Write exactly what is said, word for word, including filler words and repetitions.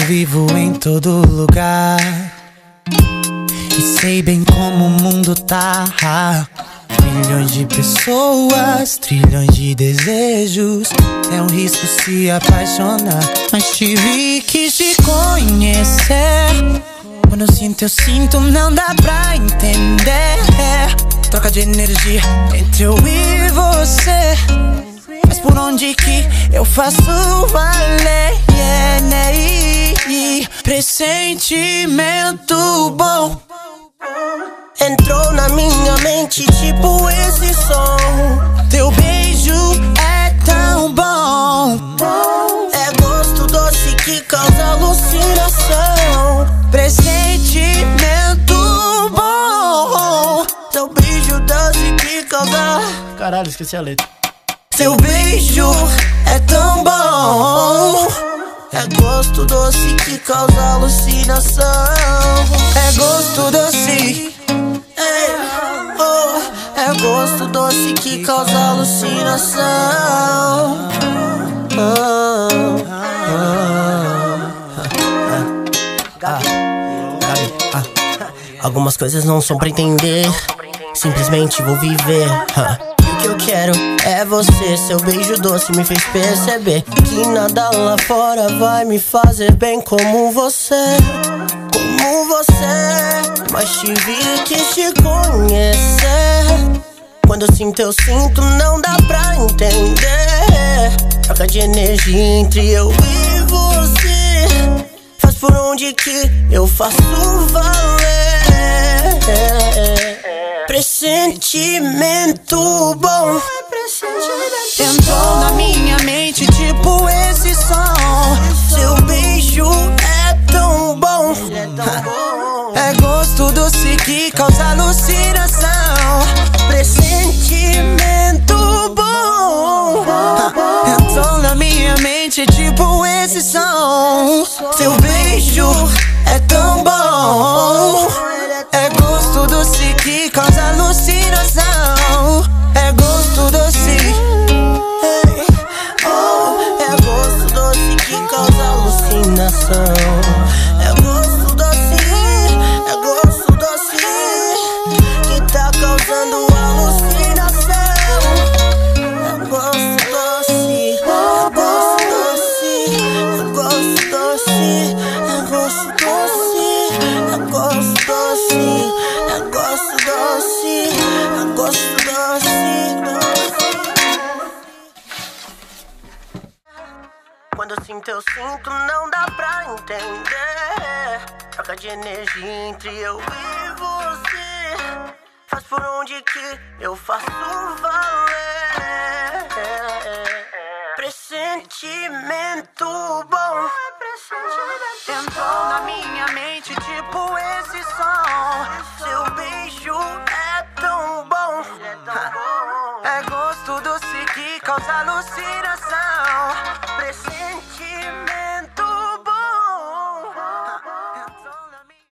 vivo em todo lugar e sei bem como o mundo tá. Milhões de pessoas, trilhões de desejos. É um risco se apaixonar, mas tive que te conhecer. Quando eu sinto, eu sinto, não dá pra entender. Troca de energia entre eu e você. Mas por onde que eu faço valer? Yeah, yeah. Pressentimento bom entrou na minha mente tipo esse som. Teu beijo é tão bom. É gosto doce que causa alucinação. Pressentimento bom. Teu beijo doce que causa... Caralho, esqueci a letra. Seu beijo é tão bom. É gosto doce que causa alucinação. É gosto doce. Ei, oh, é gosto doce que causa alucinação. Oh, oh. Gabi, Gabi, ah. Algumas coisas não são pra entender, simplesmente vou viver. ah. E o que eu quero é você. Seu beijo doce me fez perceber que nada lá fora vai me fazer bem como você. Como você, mas tive que te conhecer. Quando eu sinto, eu sinto, não dá pra entender. Troca de energia entre eu e você. Faz por onde que eu faço valer. Pressentimento bom entrou na minha mente tipo esse som. Seu beijo é tão bom. É gosto doce que causa alucinação. Pressentimento bom entrou na minha mente tipo esse som. Seu beijo é tão bom. É gosto doce que causa alucinação. É gosto doce. Hey, oh, é gosto doce que causa alucinação. É gosto doce, é gosto doce que tá causando alucinação. É gosto doce, é gosto doce, é gosto doce, é gosto doce, é gosto doce, é gosto doce, é gosto doce. Quando eu sinto, eu sinto, não dá pra entender. Troca de energia entre eu e você. Faz por onde que eu faço valer. Pressentimento bom Entrou na minha mente tipo esse som. Seu beijo é tão bom. É gosto doce que causa alucinação.